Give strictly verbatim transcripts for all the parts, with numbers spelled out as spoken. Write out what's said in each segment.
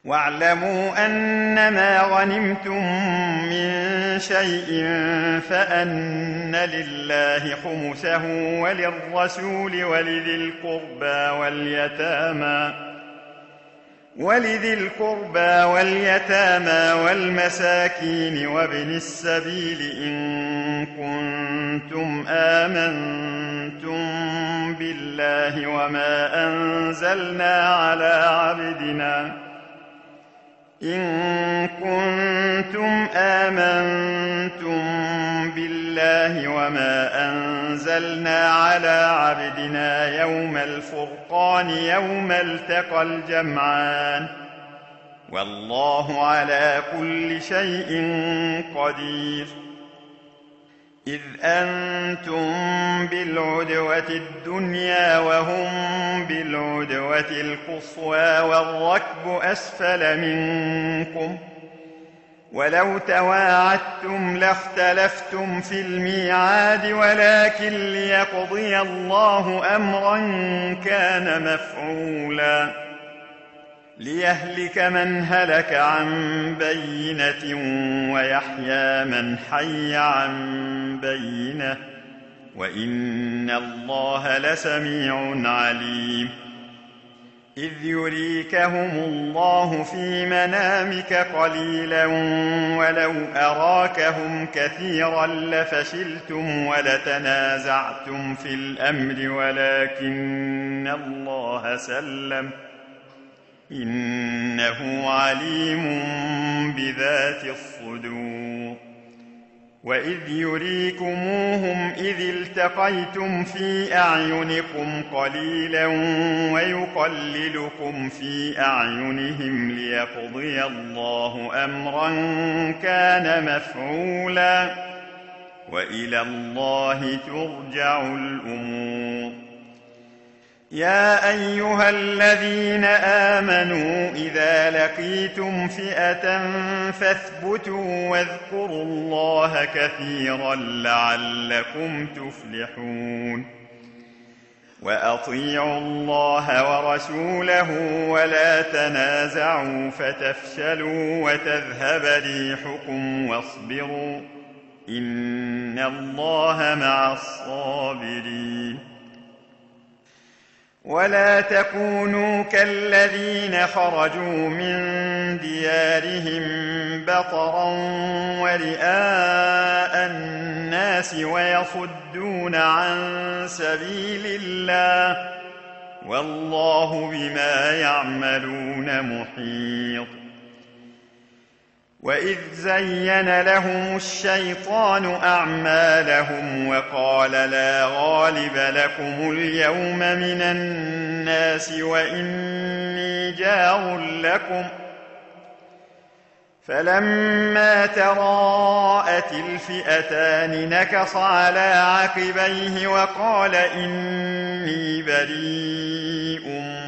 واعلموا أنما غنمتم من شيء فأن لله خمسه وللرسول ولذي القربى واليتامى ولذي القربى واليتامى والمساكين وابن السبيل إن كنتم آمنتم بالله وما أنزلنا على عبدنا إن كنتم آمنتم بالله وما أنزلنا على عبدنا يوم الفرقان يوم التقى الجمعان والله على كل شيء قدير. إذ أنتم بالعدوة الدنيا وهم بالعدوة القصوى والركب أسفل منكم ولو تواعدتم لاختلفتم في الميعاد ولكن ليقضي الله أمرا كان مفعولا ليهلك من هلك عن بينة ويحيى من حي عن بينة وإن الله لسميع عليم. إذ يريكهم الله في منامك قليلا ولو أراكهم كثيرا لفشلتم ولتنازعتم في الأمر ولكن الله سلم إنه عليم بذات الصدور. وإذ يريكموهم إذ التقيتم في أعينكم قليلا ويقللكم في أعينهم ليقضي الله أمرا كان مفعولا وإلى الله ترجع الأمور. يا أيها الذين آمنوا إذا لقيتم فئة فاثبتوا واذكروا الله كثيرا لعلكم تفلحون. وأطيعوا الله ورسوله ولا تنازعوا فتفشلوا وتذهب ريحكم واصبروا إن الله مع الصابرين. ولا تكونوا كالذين خرجوا من ديارهم بطرا ورئاء الناس ويصدون عن سبيل الله والله بما يعملون محيط. وإذ زين لهم الشيطان أعمالهم وقال لا غالب لكم اليوم من الناس وإني جار لكم فلما تراءت الفئتان نكص على عقبيه وقال إني بريء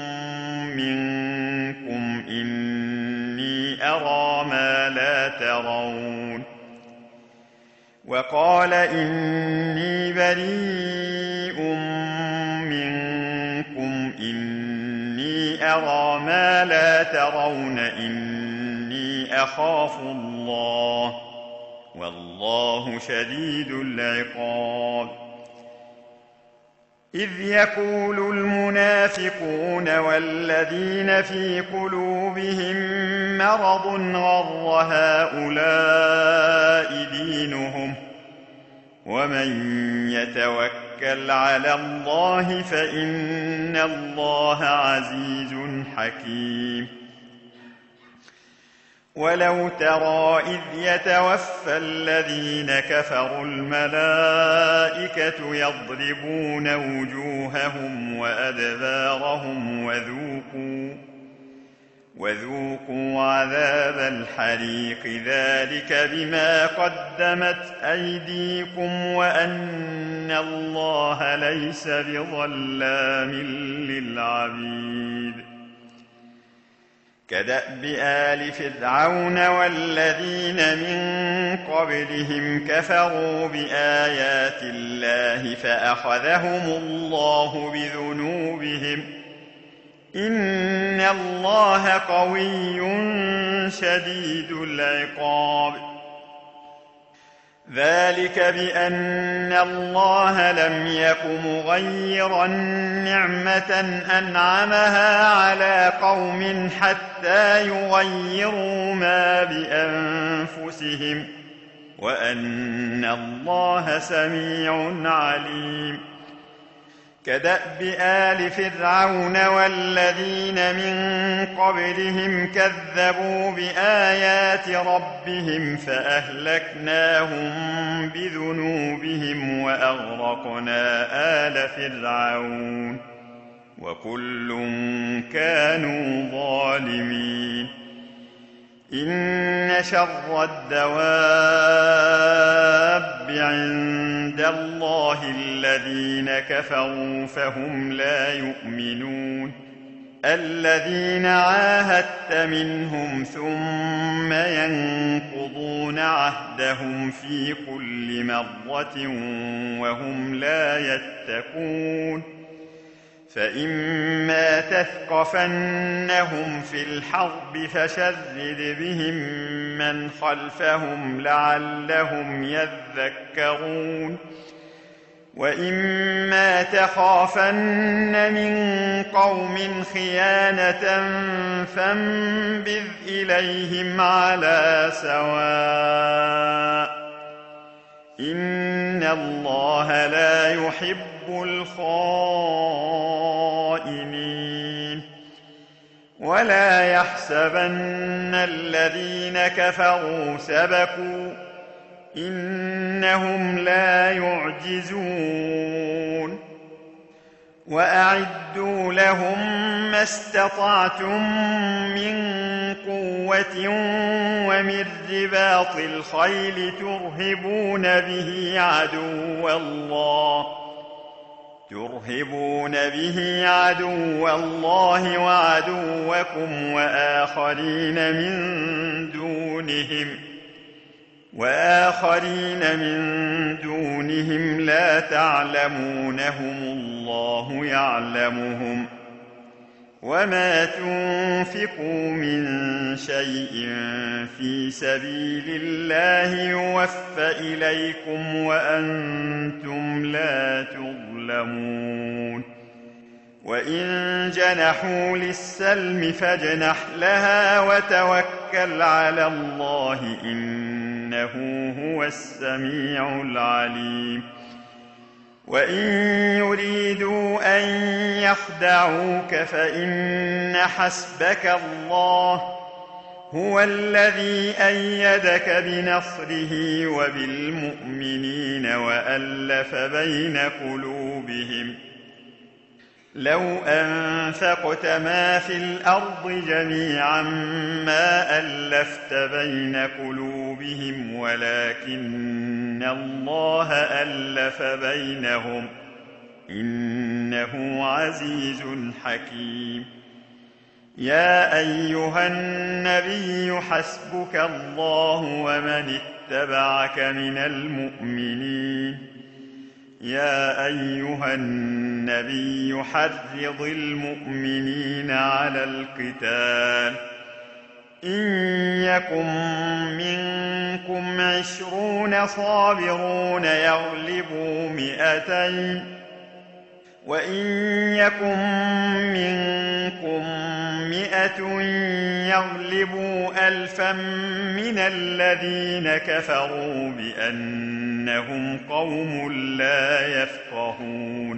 منكم إني أرى ما لا ترون وقال إني بريء منكم إني أرى ما لا ترون إني أخاف الله والله شديد العقاب. إذ يقول المنافقون والذين في قلوبهم مرض غر هؤلاء دينهم ومن يتوكل على الله فإن الله عزيز حكيم. ولو ترى إذ يتوفى الذين كفروا الملائكة يضربون وجوههم وأدبارهم وذوقوا وذوقوا عذاب الحريق ذلك بما قدمت أيديكم وأن الله ليس بظلام للعبيد. كدأب آل فرعون والذين من قبلهم كفروا بآيات الله فأخذهم الله بذنوبهم إن الله قوي شديد العقاب. ذلك بأن الله لم يك مغيرا نعمة أنعمها على قوم حتى يغيروا ما بأنفسهم، وأن الله سميع عليم. كدأب آل فرعون والذين من قبلهم كذبوا بآيات ربهم فأهلكناهم بذنوبهم وأغرقنا آل فرعون وكل كانوا ظالمين. إن شر الدواب عند الله الذين كفروا فهم لا يؤمنون. الذين عاهدت منهم ثم ينقضون عهدهم في كل مرة وهم لا يتقون. فإما تثقفنهم في الحرب فشرد بهم من خلفهم لعلهم يذكرون. وإما تخافن من قوم خيانة فانبذ إليهم على سواء، إن الله لا يحب الخائنين. ولا يحسبن الذين كفروا سبقوا، إنهم لا يعجزون. وأعدوا لهم ما استطعتم من قوة ومن رباط الخيل ترهبون به عدو الله ترهبون به عدو الله وعدوكم وآخرين من دونهم وآخرين من دونهم لا تعلمونهم الله يعلمهم. وما تنفقوا من شيء في سبيل الله يوفى إليكم وأنتم لا تظلمون. وإن جنحوا للسلم فاجنح لها وتوكل على الله، إنه هو السميع العليم. وإن يريدوا أن يخدعوك فإن حسبك الله هو الذي أيدك بنصره وبالمؤمنين وألف بين قلوبهم. لو أنفقت ما في الأرض جميعا ما ألفت بين قلوبهم ولكن الله ألف بينهم، إنه عزيز حكيم. يا أيها النبي حسبك الله ومن اتبعك من المؤمنين. يا أيها النبي حرض المؤمنين على القتال، إن يكن منكم عشرون صابرون يغلبوا مئتين، وإن يكن منكم مئة يغلبوا ألفا من الذين كفروا بأنهم قوم لا يفقهون.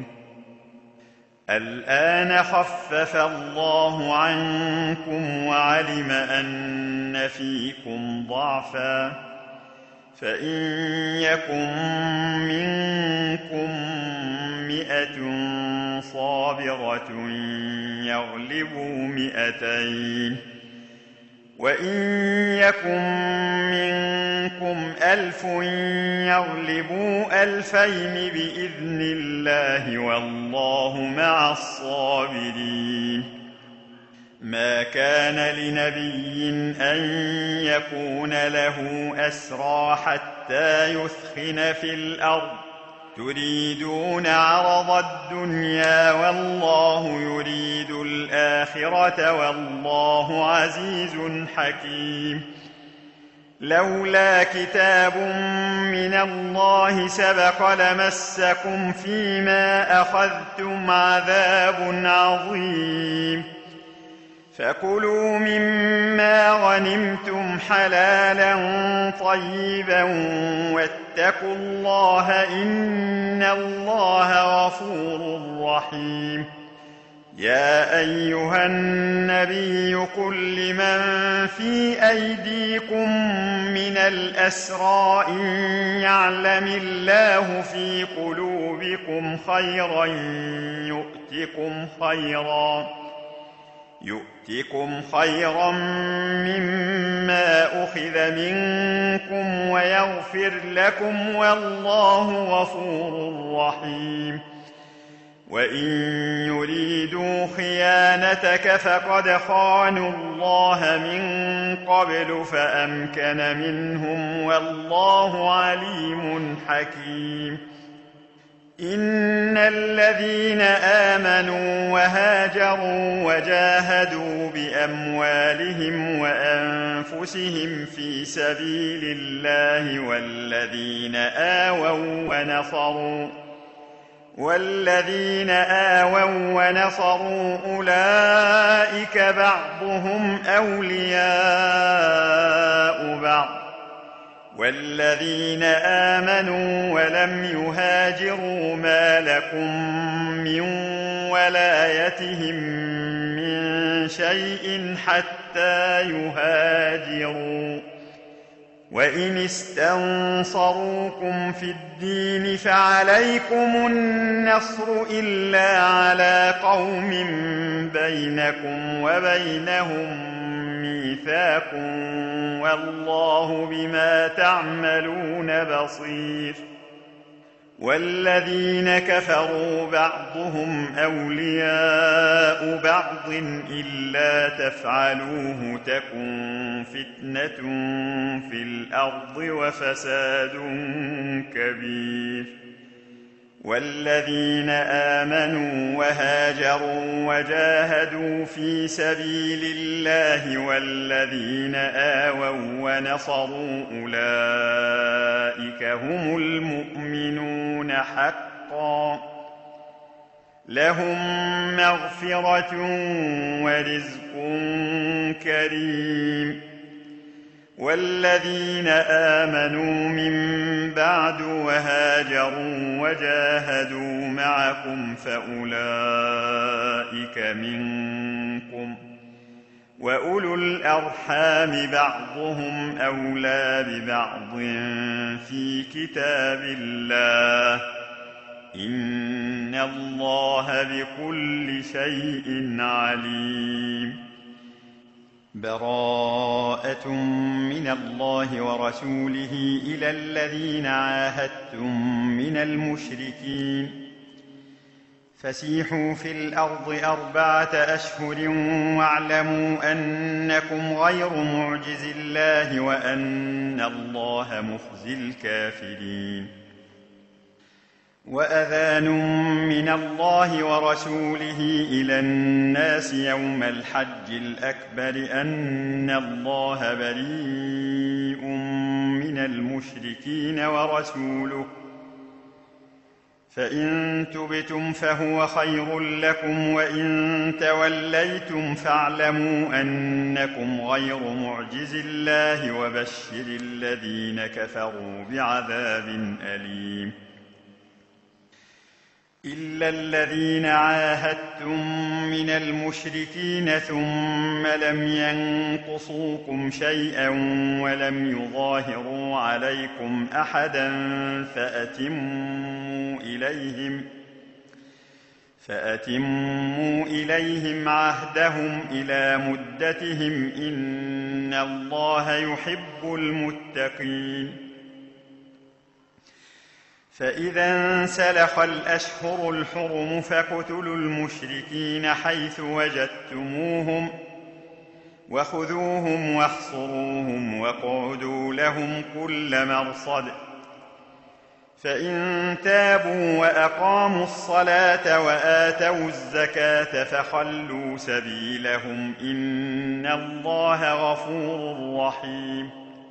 الآن خفف الله عنكم وعلم أن فيكم ضعفا، فإن يكن منكم مئة صابرة يغلبوا مئتين، وإن يكن منكم ألف يغلبوا ألفين بإذن الله والله مع الصابرين. ما كان لنبي أن يكون له أسرى حتى يثخن في الأرض، تريدون عرض الدنيا والله يريد الآخرة والله عزيز حكيم. لولا كتاب من الله سبق لمسكم فيما أخذتم عذاب عظيم. فكلوا مما غنمتم حلالا طيبا واتقوا الله إن الله غفور رحيم. يا أيها النبي قل لمن في أيديكم من الأسرى إن يعلم الله في قلوبكم خيرا يؤتكم خيرا يؤتكم خيرا مما أخذ منكم ويغفر لكم والله غفور رحيم. وإن يريدوا خيانتك فقد خانوا الله من قبل فأمكن منهم والله عليم حكيم. إن الذين آمنوا وهاجروا وجاهدوا بأموالهم وأنفسهم في سبيل الله والذين آووا ونصروا والذين آووا ونصروا أولئك بعضهم أولياء بعض والذين آمنوا ولم يهاجروا ما لكم من ولايتهم من شيء حتى يهاجروا. وإن استنصروكم في الدين فعليكم النصر إلا على قوم بينكم وبينهم ميثاق والله بما تعملون بصير. والذين كفروا بعضهم أولياء بعض إلا تفعلوه تكن فتنة في الأرض وفساد كبير. والذين آمنوا وهاجروا وجاهدوا في سبيل الله والذين آووا ونصروا أولئك هم المؤمنون حقا لهم مغفرة ورزق كريم. والذين آمنوا من بعد وهاجروا وجاهدوا معكم فأولئك منكم وأولو الأرحام بعضهم أولى ببعض في كتاب الله إن الله بكل شيء عليم. براءة من الله ورسوله إلى الذين عاهدتم من المشركين فسيحوا في الأرض أربعة أشهر واعلموا أنكم غير معجز الله وأن الله مخزي الكافرين. وأذان من الله ورسوله إلى الناس يوم الحج الأكبر أن الله بريء من المشركين ورسوله فإن تبتم فهو خير لكم وإن توليتم فاعلموا أنكم غير معجز الله وبشر الذين كفروا بعذاب أليم. إلا الذين عاهدتم من المشركين ثم لم ينقصوكم شيئا ولم يظاهروا عليكم أحدا فأتموا إليهم فأتموا إليهم عهدهم إلى مدتهم إن الله يحب المتقين. فإذا انسلخ الأشهر الحرم فاقتلوا المشركين حيث وجدتموهم وخذوهم واحصروهم واقعدوا لهم كل مرصد فإن تابوا وأقاموا الصلاة وآتوا الزكاة فخلوا سبيلهم إن الله غفور رحيم.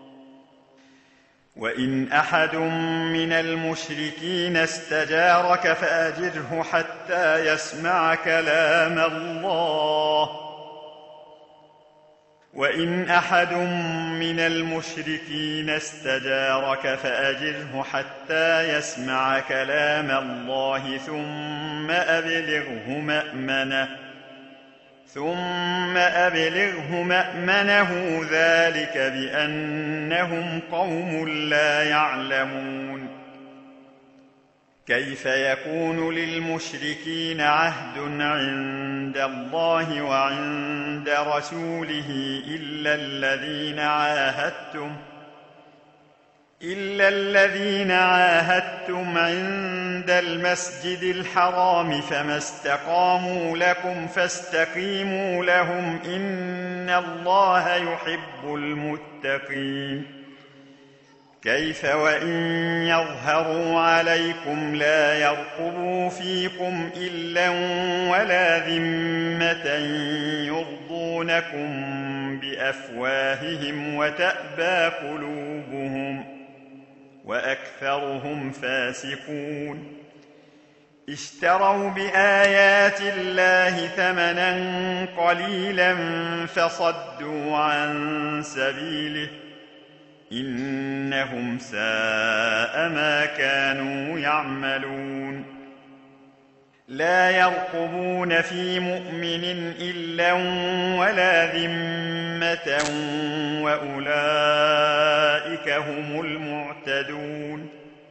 وإن أحد من المشركين استجارك فأجره حتى يسمع كلام الله وإن أحد من المشركين استجارك فأجره حتى يسمع كلام الله ثم أبلغه مأمنه ثم أبلغه مأمنه ذلك بأنهم قوم لا يعلمون. كيف يكون للمشركين عهد عند الله وعند رسوله إلا الذين عاهدتم إلا الذين عاهدتم عند المسجد الحرام فما استقاموا لكم فاستقيموا لهم إن الله يحب المتقين. كيف وإن يظهروا عليكم لا يرقبوا فيكم إلا ولا ذمة يرضونكم بأفواههم وتأبى قلوبهم وأكثرهم فاسقون. اشتروا بآيات الله ثمنا قليلا فصدوا عن سبيله إنهم ساء ما كانوا يعملون. لا يرقبون في مؤمن إلا ولا ذمة وأولئك هم المعتدون.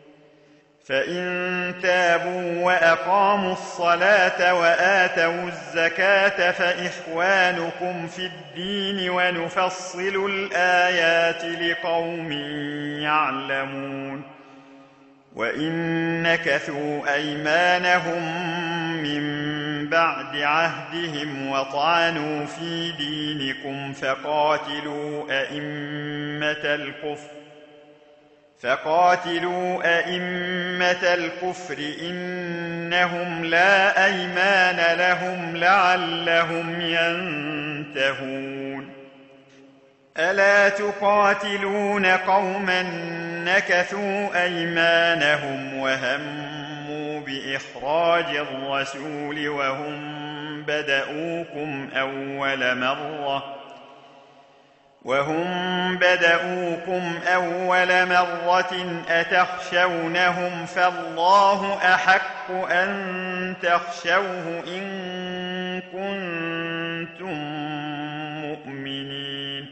فإن تابوا وأقاموا الصلاة وآتوا الزكاة فإخوانكم في الدين ونفصل الآيات لقوم يعلمون. وإن نكثوا أيمانهم من بعد عهدهم وطعنوا في دينكم فقاتلوا أئمة الكفر فقاتلوا أئمة الكفر إنهم لا أيمان لهم لعلهم ينتهون. ألا تقاتلون قوما نكثوا أيمانهم وهموا بإخراج الرسول وهم بدؤوكم أول مرة وهم بدؤوكم أول مرة أتخشونهم فالله أحق أن تخشوه إن كنتم مؤمنين.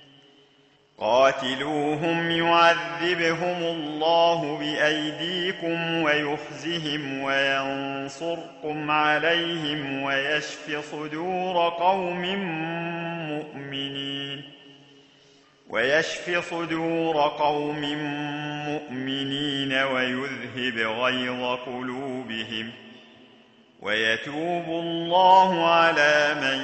قاتلوهم يعذبهم الله بأيديكم ويخزهم وينصركم عليهم ويشف صدور قوم مؤمنين ويشف صدور قوم مؤمنين ويذهب غيظ قلوبهم ويتوب الله على من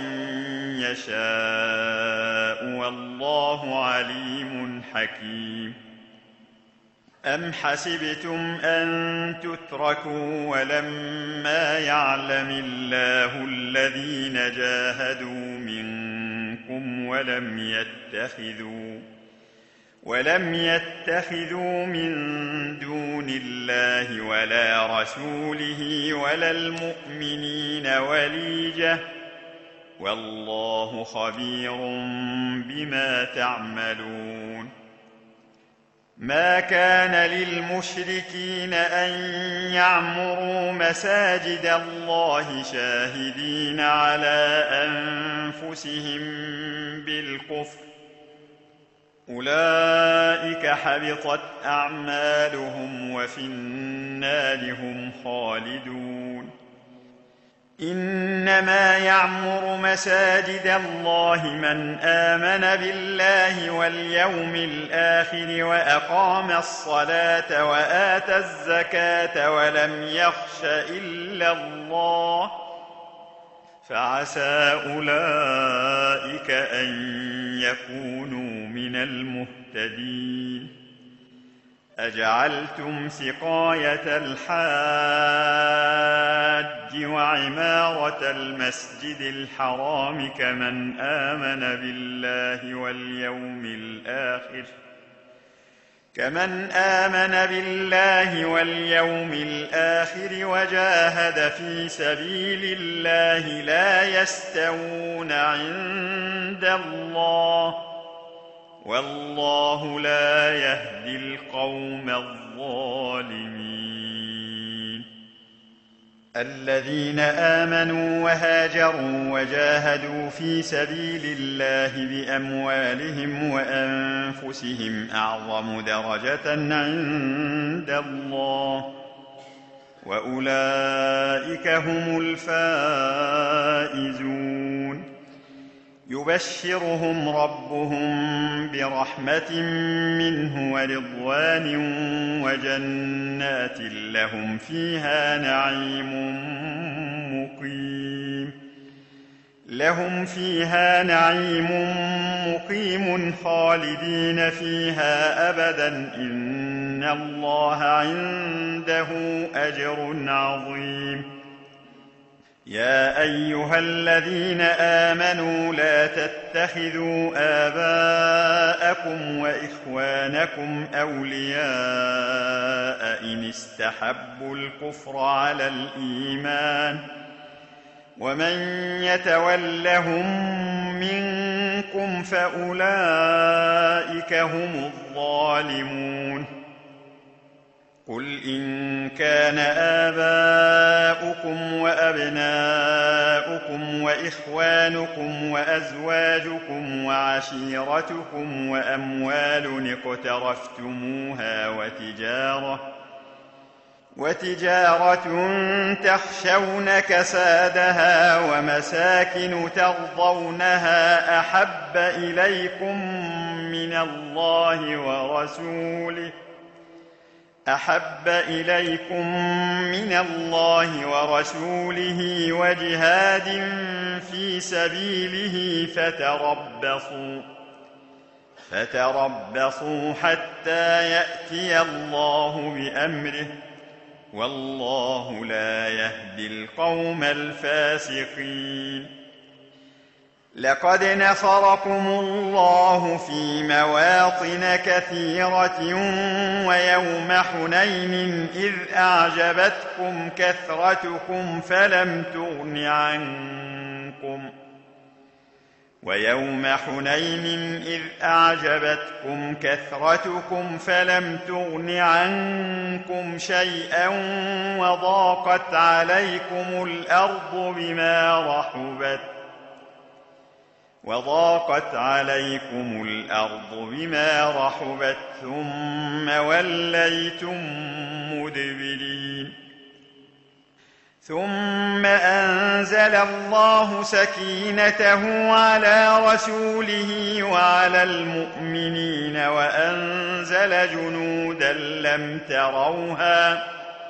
يشاء والله عليم حكيم. أم حسبتم أن تتركوا ولما يعلم الله الذين جاهدوا منكم ولم يتخذوا ولم يتخذوا من دون الله ولا رسوله ولا المؤمنين وليجة والله خبير بما تعملون. ما كان للمشركين أن يعمروا مساجد الله شاهدين على أنفسهم بالكفر أولئك حبطت أعمالهم وفي النار هم خالدون. إنما يعمر مساجد الله من آمن بالله واليوم الآخر وأقام الصلاة وآتى الزكاة ولم يخش إلا الله فعسى أولئك أن يكونوا من المهتدين. أجعلتم سقاية الحاج وعمارة المسجد الحرام كمن آمن بالله واليوم الآخر كمن آمن بالله واليوم الآخر وجاهد في سبيل الله لا يستوون عند الله والله لا يهدي القوم الظالمين. الذين آمنوا وهاجروا وجاهدوا في سبيل الله بأموالهم وأنفسهم أعظم درجة عند الله وأولئك هم الفائزون. يبشرهم ربهم برحمة منه ورضوان وجنات لهم فيها نعيم مقيم لهم فيها نعيم مقيم خالدين فيها أبدا إن الله عنده أجر عظيم. يا أيها الذين آمنوا لا تتخذوا آباءكم وإخوانكم أولياء إن استحبوا الكفر على الإيمان ومن يتولهم منكم فأولئك هم الظالمون. قل إن كان آباؤكم وأبناؤكم وإخوانكم وأزواجكم وعشيرتكم وأموال اقترفتموها وتجارة وتجارة تخشون كسادها ومساكن ترضونها أحب إليكم من الله ورسوله أحب إليكم من الله ورسوله وجهاد في سبيله فتربصوا فتربصوا حتى يأتي الله بأمره والله لا يهدي القوم الفاسقين. لقد نصركم الله في مواطن كثيرة ويوم حنين إذ أعجبتكم كثرتكم فلم تغن عنكم ويوم حنين إذ أعجبتكم كثرتكم فلم تغن عنكم شيئا وضاقت عليكم الأرض بما رحبت وضاقت عليكم الأرض بما رحبت ثم وليتم مدبرين. ثم أنزل الله سكينته على رسوله وعلى المؤمنين وأنزل جنودا لم تروها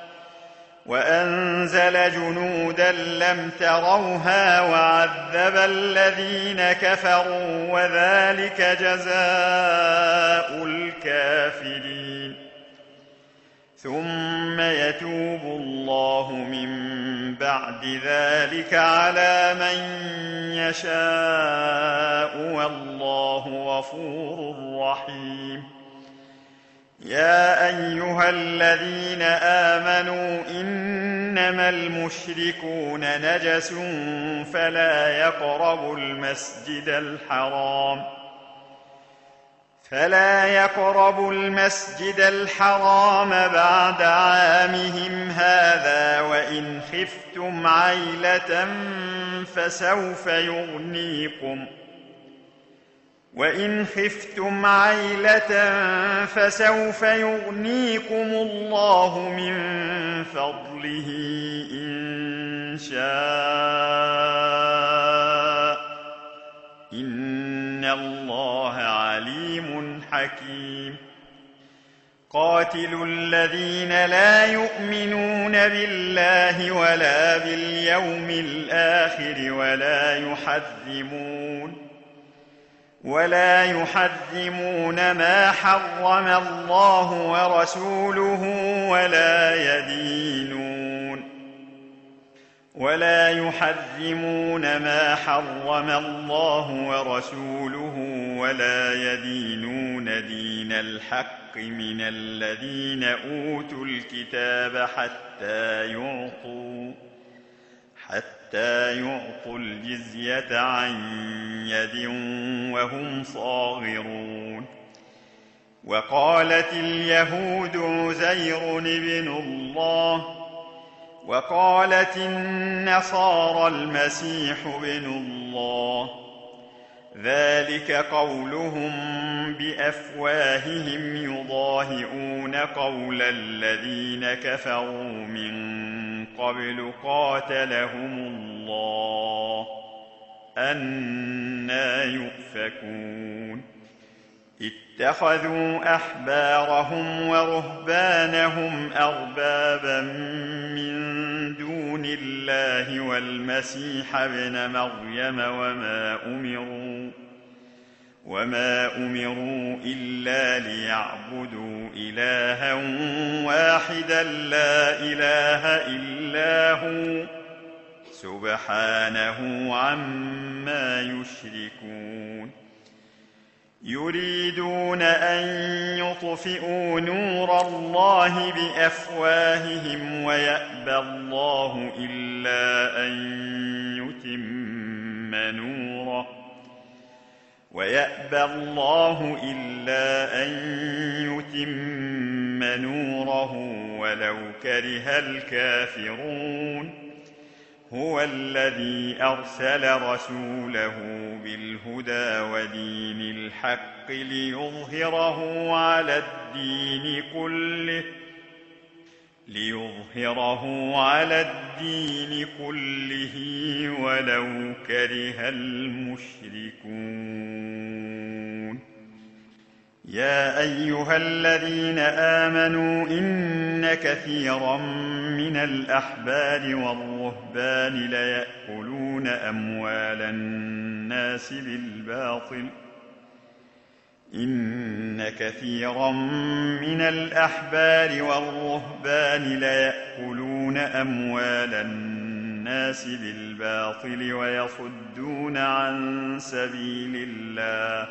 وأنزل جنودا لم تروها وعذب الذين كفروا وذلك جزاء الكافرين. ثم يتوب الله من بعد ذلك على من يشاء والله غفور رحيم. يا أيها الذين آمنوا إنما المشركون نجس فلا يقربوا المسجد الحرام فلا يقربوا المسجد الحرام بعد عامهم هذا وإن خفتم عيلة فسوف يغنيكم وإن خفتم عيلة فسوف يغنيكم الله من فضله إن شاء إن الله عليم حكيم. قاتلوا الذين لا يؤمنون بالله ولا باليوم الآخر ولا يحرمون ولا يحرمون ما حرم الله ورسوله ولا يدينون ولا يحرمون ما حرم الله ورسوله ولا يدينون دين الحق من الذين أوتوا الكتاب حتى يعطوا حتى يعطوا الجزية عن يد وهم صاغرون. وقالت اليهود عزير ابن الله وقالت النصارى المسيح ابن الله، ذلك قولهم بأفواههم يضاهئون قول الذين كفروا من قبل قاتلهم الله أنى يؤفكون. اتخذوا أحبارهم ورهبانهم أربابا من دون الله والمسيح ابن مريم وما أمروا وما أمروا إلا ليعبدوا إلها واحدا لا إله إلا هو سبحانه عما يشركون. يريدون أن يطفئوا نور الله بأفواههم ويأبى الله إلا أن يتم نوره ويأبى الله إلا أن يتم نوره ولو كره الكافرون. هو الذي أرسل رسوله بالهدى ودين الحق ليظهره على الدين كله ليظهره على الدين كله ولو كره المشركون. يا أيها الذين آمنوا إن كثيرا من الأحبار والرهبان ليأكلون أموال الناس بالباطل إن كثيرا من الأحبار والرهبان ليأكلون أموال الناس بالباطل ويصدون عن سبيل الله.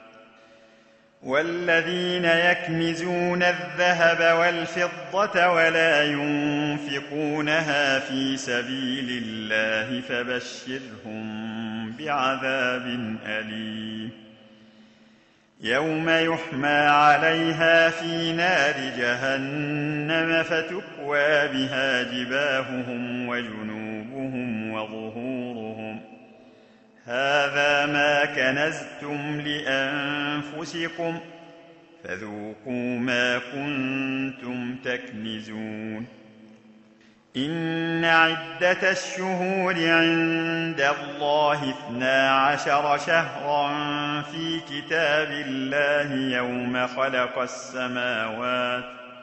والذين يكنزون الذهب والفضة ولا ينفقونها في سبيل الله فبشرهم بعذاب أليم. يوم يحمى عليها في نار جهنم فتكوى بها جباههم وجنوبهم وظهورهم هذا ما كنزتم لأنفسكم فذوقوا ما كنتم تكنزون. إن عدة الشهور عند الله اثنا عشر شهرا في كتاب الله يوم خلق السماوات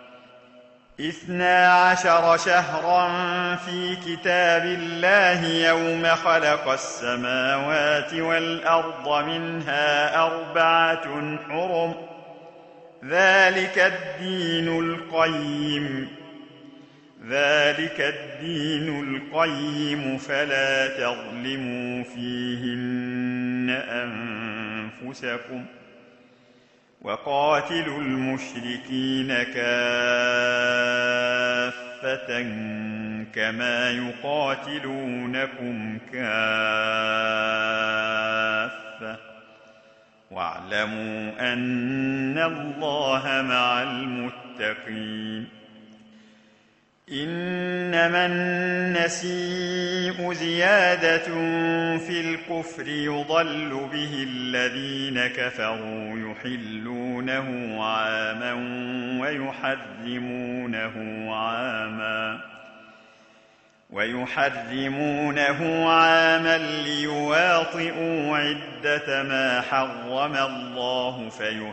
اثنا عشر شهرا في كتاب الله يوم خلق السماوات والأرض منها أربعة حرم ذلك الدين القيم ذلك الدين القيم فلا تظلموا فيهن أنفسكم وقاتلوا المشركين كافة كما يقاتلونكم كافة واعلموا أن الله مع المتقين. إنما النسيء زيادة في الكفر يضل به الذين كفروا يحلونه عاما ويحرمونه عاما ويحرمونه عاما ليواطئوا عدة ما حرم الله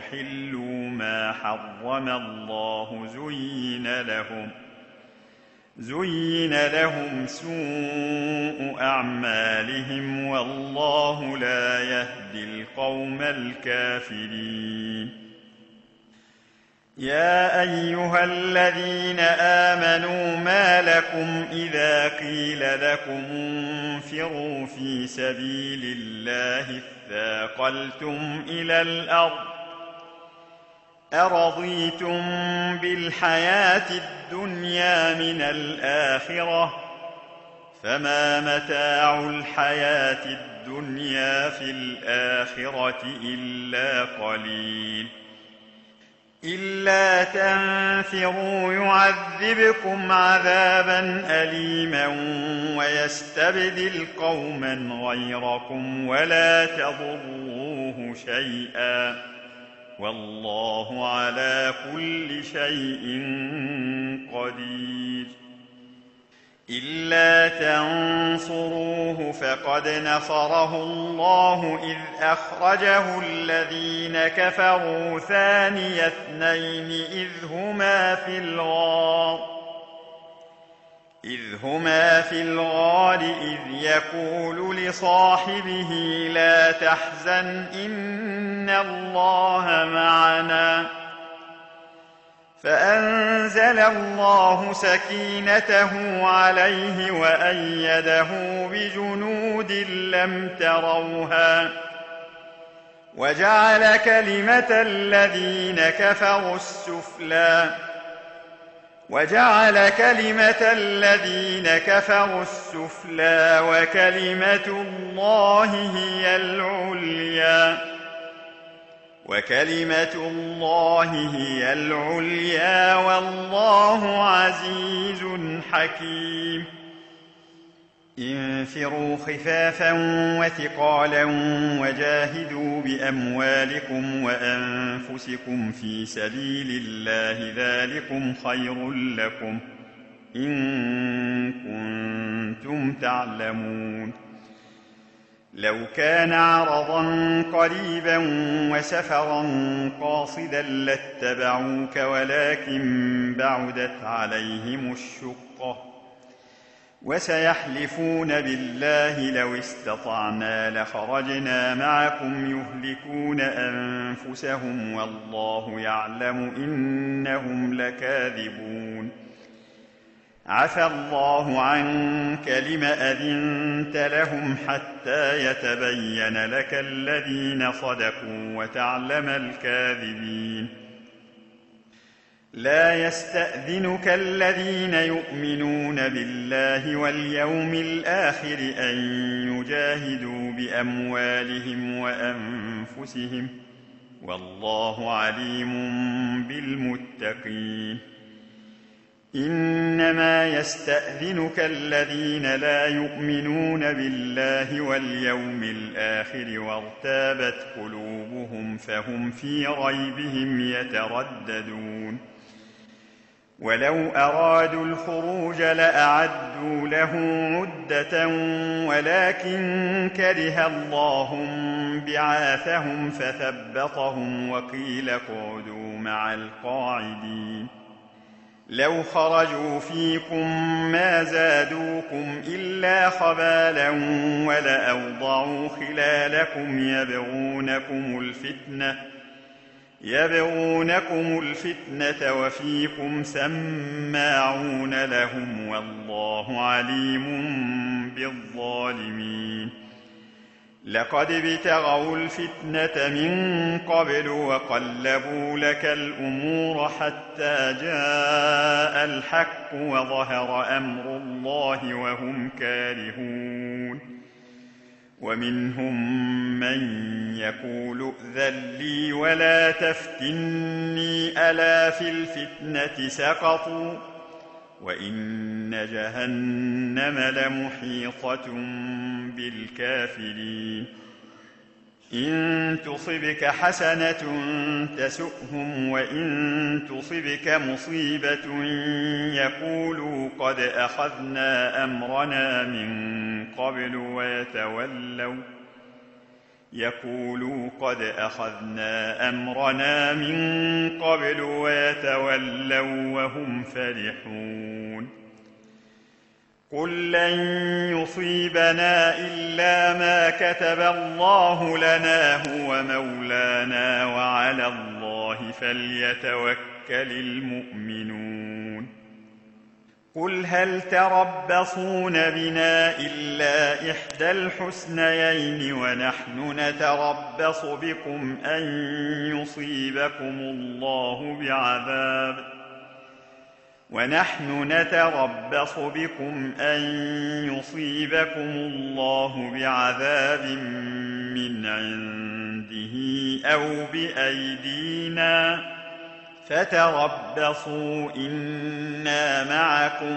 فيحلوا ما حرم الله زين لهم زين لهم سوء أعمالهم والله لا يهدي القوم الكافرين. يا أيها الذين آمنوا ما لكم إذا قيل لكم انفروا في سبيل الله اثاقلتم إلى الأرض أرضيتم بالحياة الدنيا من الآخرة فما متاع الحياة الدنيا في الآخرة إلا قليل. إلا تنفروا يعذبكم عذابا أليما ويستبدل قوما غيركم ولا تضروه شيئا والله على كل شيء قدير. إلا تنصروه فقد نصره الله إذ أخرجه الذين كفروا ثاني اثنين إذ هما في الغار إذ هما في الغار إذ يقول لصاحبه لا تحزن إن الله معنا فأنزل الله سكينته عليه وأيده بجنود لم تروها وجعل كلمة الذين كفروا السفلى وجعل كلمة الذين كفروا السفلى وكلمة الله هي العليا وكلمة الله هي العليا والله عزيز حكيم. انفروا خفافا وثقالا وجاهدوا بأموالكم وأنفسكم في سبيل الله ذلكم خير لكم إن كنتم تعلمون. لو كان عرضا قريبا وسفرا قاصدا لاتبعوك ولكن بعدت عليهم الشقة وسيحلفون بالله لو استطعنا لخرجنا معكم يهلكون أنفسهم والله يعلم إنهم لكاذبون. عفى الله عنك لم أذنت لهم حتى يتبين لك الذين صدقوا وتعلم الكاذبين. لا يستأذنك الذين يؤمنون بالله واليوم الآخر أن يجاهدوا بأموالهم وأنفسهم والله عليم بالمتقين. إنما يستأذنك الذين لا يؤمنون بالله واليوم الآخر وارتابت قلوبهم فهم في ريبهم يترددون. ولو أرادوا الخروج لأعدوا له عدة ولكن كره الله بعاثهم فثبطهم وقيل اقعدوا مع القاعدين. لو خرجوا فيكم ما زادوكم إلا خبالا ولأوضعوا خلالكم يبغونكم الفتنة يبغونكم الفتنة وفيكم سماعون لهم والله عليم بالظالمين. لقد ابتغوا الفتنة من قبل وقلبوا لك الأمور حتى جاء الحق وظهر أمر الله وهم كارهون. ومنهم من يقول ائذن لي ولا تفتني ألا في الفتنة سقطوا وإن جهنم لمحيطة بالكافرين. إن تصبك حسنة تسؤهم وإن تصبك مصيبة يقولوا قد أخذنا أمرنا من قبل ويتولوا يقولوا قد أخذنا أمرنا من قبل ويتولوا وهم فرحون. قل لن يصيبنا إلا ما كتب الله لنا هو مولانا وعلى الله فليتوكل المؤمنون قل هل تربصون بنا إلا إحدى الحسنيين ونحن نتربص بكم أن يصيبكم الله بعذاب ونحن نتربص بكم أن يصيبكم الله بعذاب من عنده أو بأيدينا فتربصوا إنا معكم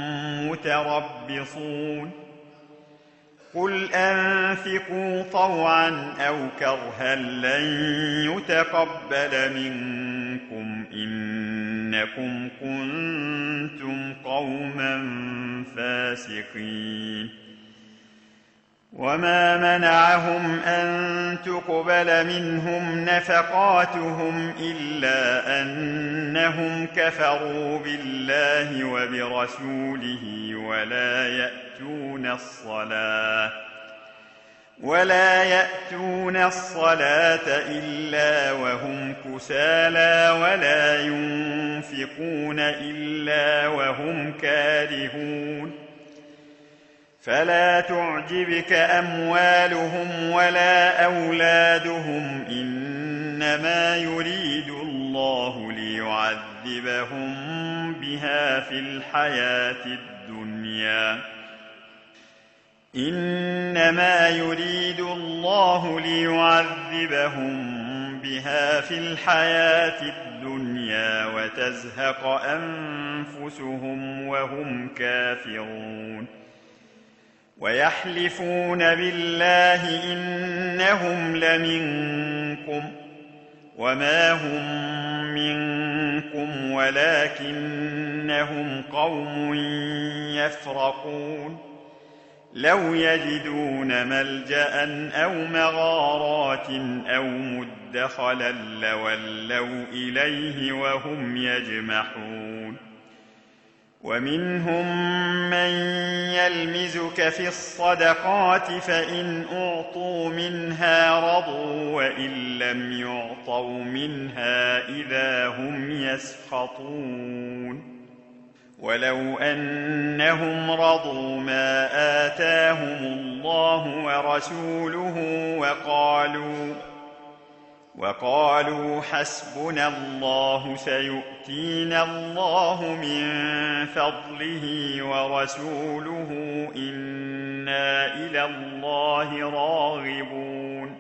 متربصون قل أنفقوا طوعا أو كرها لن يتقبل منكم إنكم كنتم قوما فاسقين وما منعهم أن تقبل منهم نفقاتهم إلا أنهم كفروا بالله وبرسوله ولا يأتون الصلاة ولا يأتون الصلاة إلا وهم كسالى ولا ينفقون إلا وهم كارهون فلا تعجبك أموالهم ولا أولادهم إنما يريد الله ليعذبهم بها في الحياة الدنيا إنما يريد الله ليعذبهم بها في الحياة الدنيا وتزهق أنفسهم وهم كافرون ويحلفون بالله إنهم لمنكم وما هم منكم ولكنهم قوم يفرقون لو يجدون ملجأ أو مغارات أو مدخلا لولوا إليه وهم يجمحون ومنهم من يلمزك في الصدقات فإن أعطوا منها رضوا وإن لم يعطوا منها إذا هم يسخطون ولو أنهم رضوا ما آتاهم الله ورسوله وقالوا وقالوا حسبنا الله سيؤتينا الله من فضله ورسوله إنا إلى الله راغبون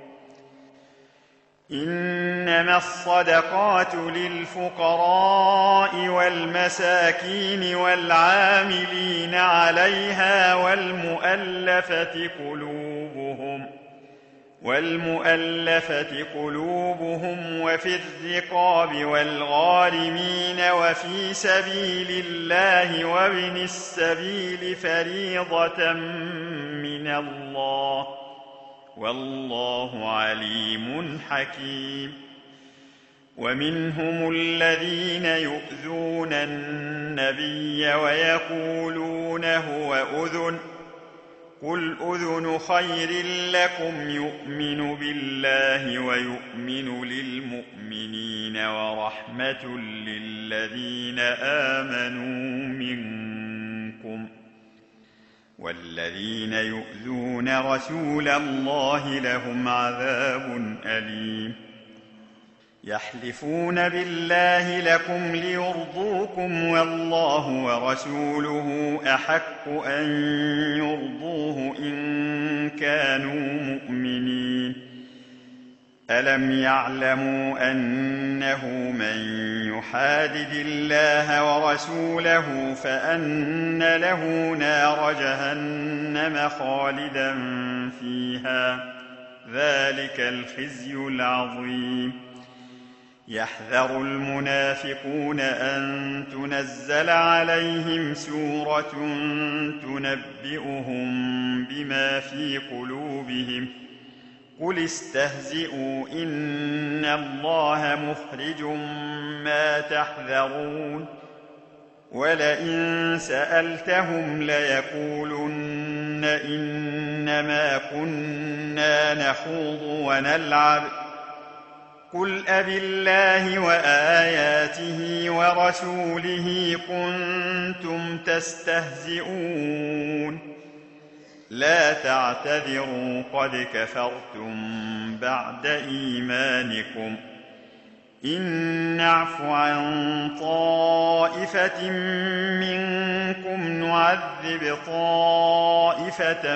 إنما الصدقات للفقراء والمساكين والعاملين عليها والمؤلفة قلوبهم والمؤلفة قلوبهم وفي الرقاب والغارمين وفي سبيل الله وابن السبيل فريضة من الله والله عليم حكيم ومنهم الذين يؤذون النبي ويقولون هو أذن قل أذن خير لكم يؤمن بالله ويؤمن للمؤمنين ورحمة للذين آمنوا منكم والذين يؤذون رسول الله لهم عذاب أليم يحلفون بالله لكم ليرضوكم والله ورسوله أحق أن يرضوه إن كانوا مؤمنين ألم يعلموا أنه من يحادد الله ورسوله فأن له نار جهنم خالدا فيها ذلك الخزي العظيم يحذر المنافقون أن تنزل عليهم سورة تنبئهم بما في قلوبهم قل استهزئوا إن الله مخرج ما تحذرون ولئن سألتهم ليقولن إنما كنا نخوض ونلعب قل أبالله وآياته ورسوله كنتم تستهزئون لا تعتذروا قد كفرتم بعد إيمانكم إن نعف عن طائفة منكم نعذب طائفة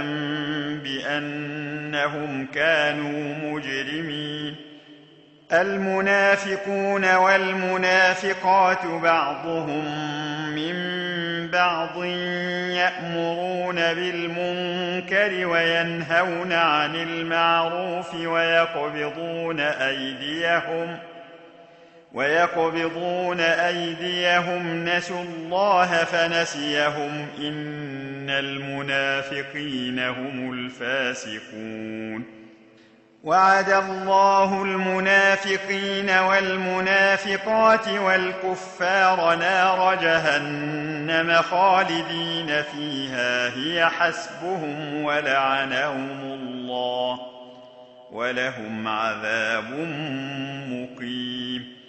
بأنهم كانوا مجرمين المنافقون والمنافقات بعضهم من بعض يأمرون بالمنكر وينهون عن المعروف ويقبضون أيديهم ويقبضون أيديهم نسوا الله فنسيهم إن المنافقين هم الفاسقون وعد الله المنافقين والمنافقات والكفار نار جهنم خالدين فيها هي حسبهم ولعنهم الله ولهم عذاب مقيم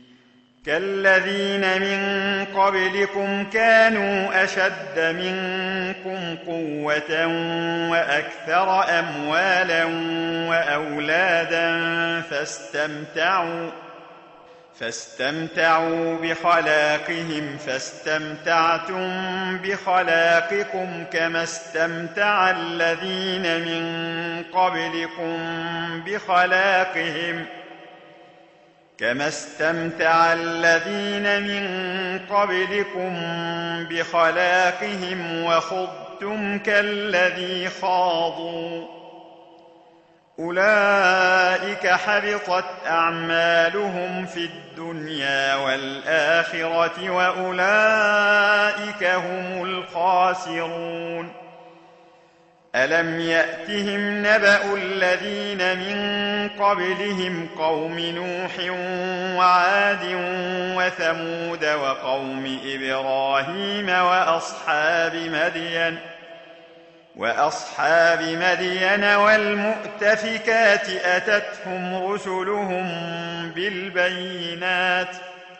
كالذين من قبلكم كانوا أشد منكم قوة وأكثر أموالا وأولادا فاستمتعوا فاستمتعوا بخلاقهم فاستمتعتم بخلاقكم كما استمتع الذين من قبلكم بخلاقهم كما استمتع الذين من قبلكم بخلاقهم وخضتم كالذي خاضوا أولئك حبطت أعمالهم في الدنيا والآخرة وأولئك هم الخاسرون ألم يأتهم نبأ الذين من قبلهم قوم نوح وعاد وثمود وقوم إبراهيم وأصحاب مدين وأصحاب مدين والمؤتفكات أتتهم رسلهم بالبينات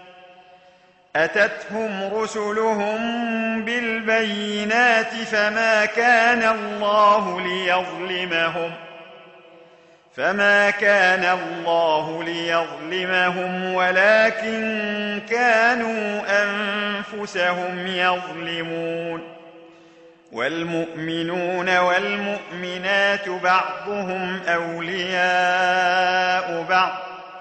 أتتهم رسلهم بالبينات فما كان الله ليظلمهم فما كان الله ليظلمهم ولكن كانوا أنفسهم يظلمون والمؤمنون والمؤمنات بعضهم أولياء بعض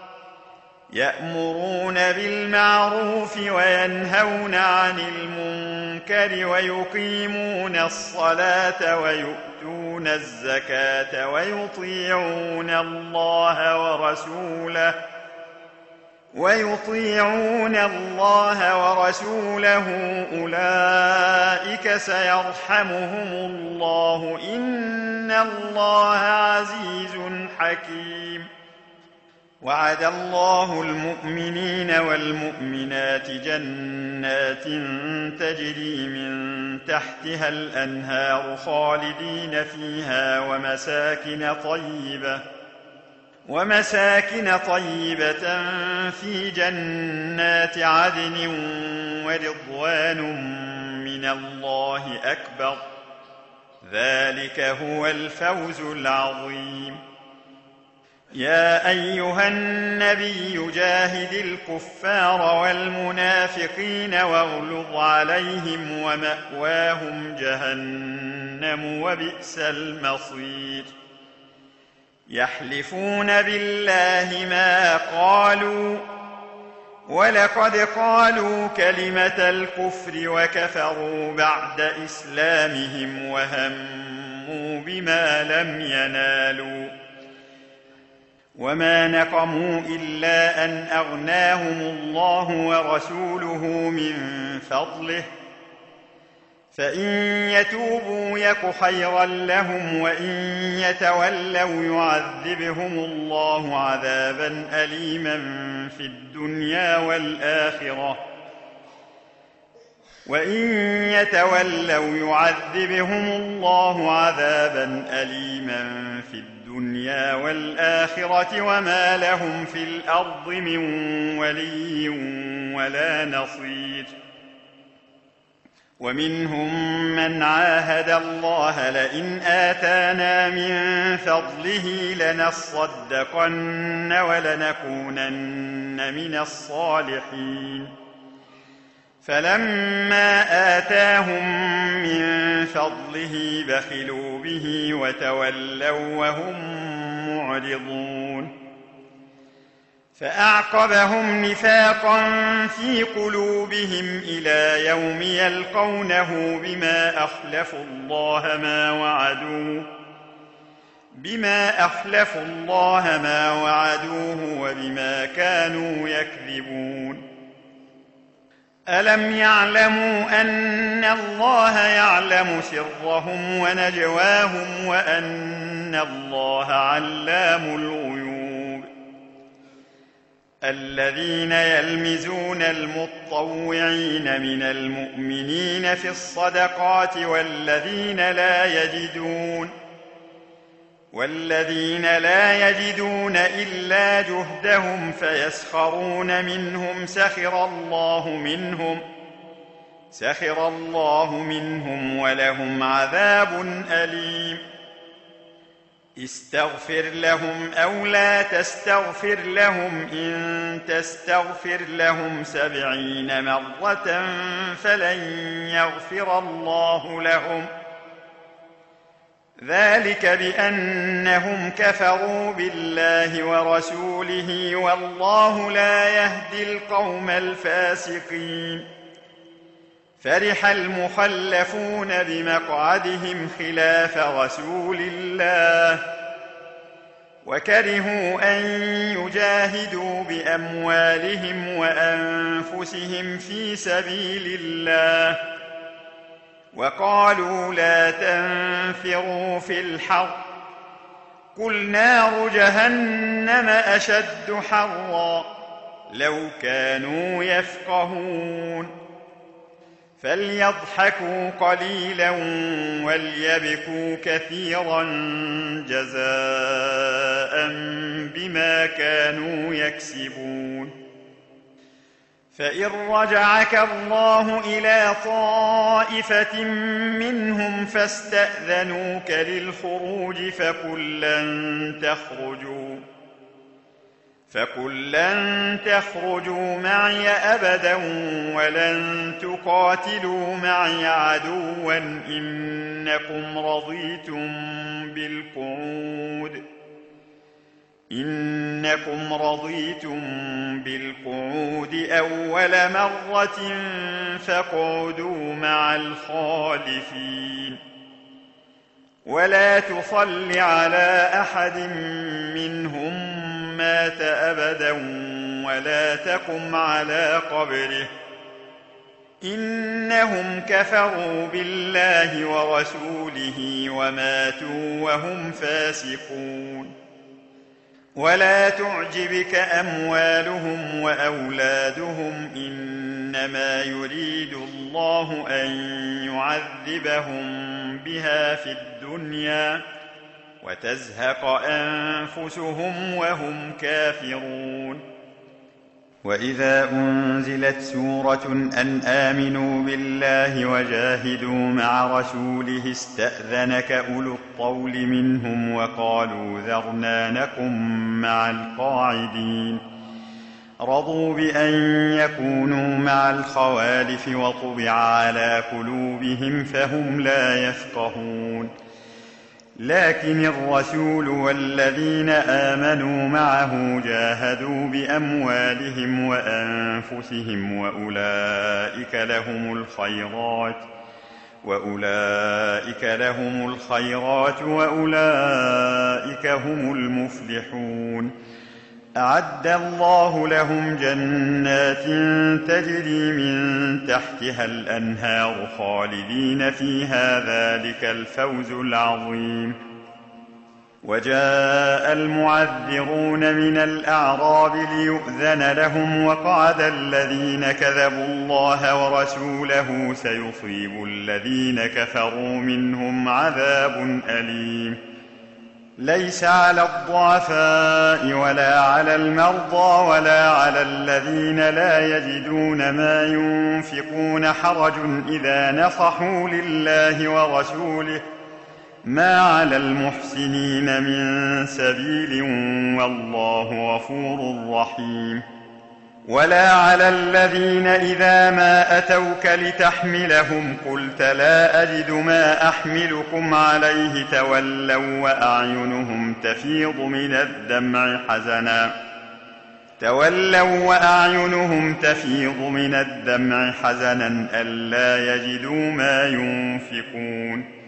يأمرون بالمعروف وينهون عن المنكر ويقيمون الصلاة ويؤتون الزكاة ويطيعون الله ورسوله ويطيعون الله ورسوله أولئك سيرحمهم الله إن الله عزيز حكيم وعد الله المؤمنين والمؤمنات جنات تجري من تحتها الأنهار خالدين فيها ومساكن طيبة ومساكن طيبة في جنات عدن ورضوان من الله أكبر ذلك هو الفوز العظيم يا أيها النبي جاهد الكفار والمنافقين واغلظ عليهم ومأواهم جهنم وبئس المصير يحلفون بالله ما قالوا ولقد قالوا كلمة الكفر وكفروا بعد إسلامهم وهموا بما لم ينالوا وما نقموا إلا أن أغناهم الله ورسوله من فضله فإن يتوبوا يك خيرا لهم وإن يتولوا يعذبهم الله عذابا أليما في الدنيا والآخرة وإن يتولوا يعذبهم الله عذابا أليما في الدنيا والآخرة وما لهم في الأرض من ولي ولا نصير. ومنهم من عاهد الله لئن آتانا من فضله لنصدقن ولنكونن من الصالحين. فلما آتاهم من فضله بخلوا به وتولوا وهم معرضون. فأعقبهم نفاقا في قلوبهم إلى يوم يلقونه بما أخلفوا الله ما وعدوه بما أخلفوا الله ما وعدوه وبما كانوا يكذبون. ألم يعلموا أن الله يعلم سرهم ونجواهم وأن الله علام الغيوب. الذين يلمزون المطوعين من المؤمنين في الصدقات والذين لا يجدون والذين لا يجدون إلا جهدهم فيسخرون منهم سخر الله منهم سخر الله منهم ولهم عذاب أليم. استغفر لهم أو لا تستغفر لهم إن تستغفر لهم سبعين مرة فلن يغفر الله لهم ذلك بأنهم كفروا بالله ورسوله والله لا يهدي القوم الفاسقين. فرح المخلفون بمقعدهم خلاف رسول الله وكرهوا أن يجاهدوا بأموالهم وأنفسهم في سبيل الله وقالوا لا تنفروا في الحر قل نار جهنم أشد حرا لو كانوا يفقهون. فليضحكوا قليلا وليبكوا كثيرا جزاء بما كانوا يكسبون. فإن رجعك الله إلى طائفة منهم فاستأذنوك للخروج فقل لن تخرجوا فقل لن تخرجوا معي أبدا ولن تقاتلوا معي عدوا إنكم رضيتم بالقعود إنكم رضيتم بالقعود أول مرة فاقعدوا مع الخالفين. ولا تصل على أحد منهم مات أبدا ولا تقم على قبره إنهم كفروا بالله ورسوله وماتوا وهم فاسقون. ولا تعجبك أموالهم وأولادهم إنما يريد الله أن يعذبهم بها في الدنيا وتزهق أنفسهم وهم كافرون. وإذا أنزلت سورة أن آمنوا بالله وجاهدوا مع رسوله استأذنك أولو الطول منهم وقالوا ذرنا نكن مع القاعدين. رضوا بأن يكونوا مع الخوالف وطبع على قلوبهم فهم لا يفقهون. لكن الرسول والذين آمنوا معه جاهدوا بأموالهم وأنفسهم وأولئك لهم الخيرات وأولئك لهم الخيرات وأولئك هم المفلحون. أعد الله لهم جنات تجري من تحتها الأنهار خالدين فيها ذلك الفوز العظيم. وجاء المعذرون من الأعراب ليؤذن لهم وقعد الذين كذبوا الله ورسوله سيصيب الذين كفروا منهم عذاب أليم ليس على الضعفاء ولا على المرضى ولا على الذين لا يجدون ما ينفقون حرج إذا نصحوا لله ورسوله ما على المحسنين من سبيل والله غفور رحيم ولا على الذين إذا ما أتوك لتحملهم قلت لا أجد ما أحملكم عليه تولوا وأعينهم تفيض من الدمع حزنا تولوا وأعينهم تفيض من الدمع حزنا ألا يجدوا ما ينفقون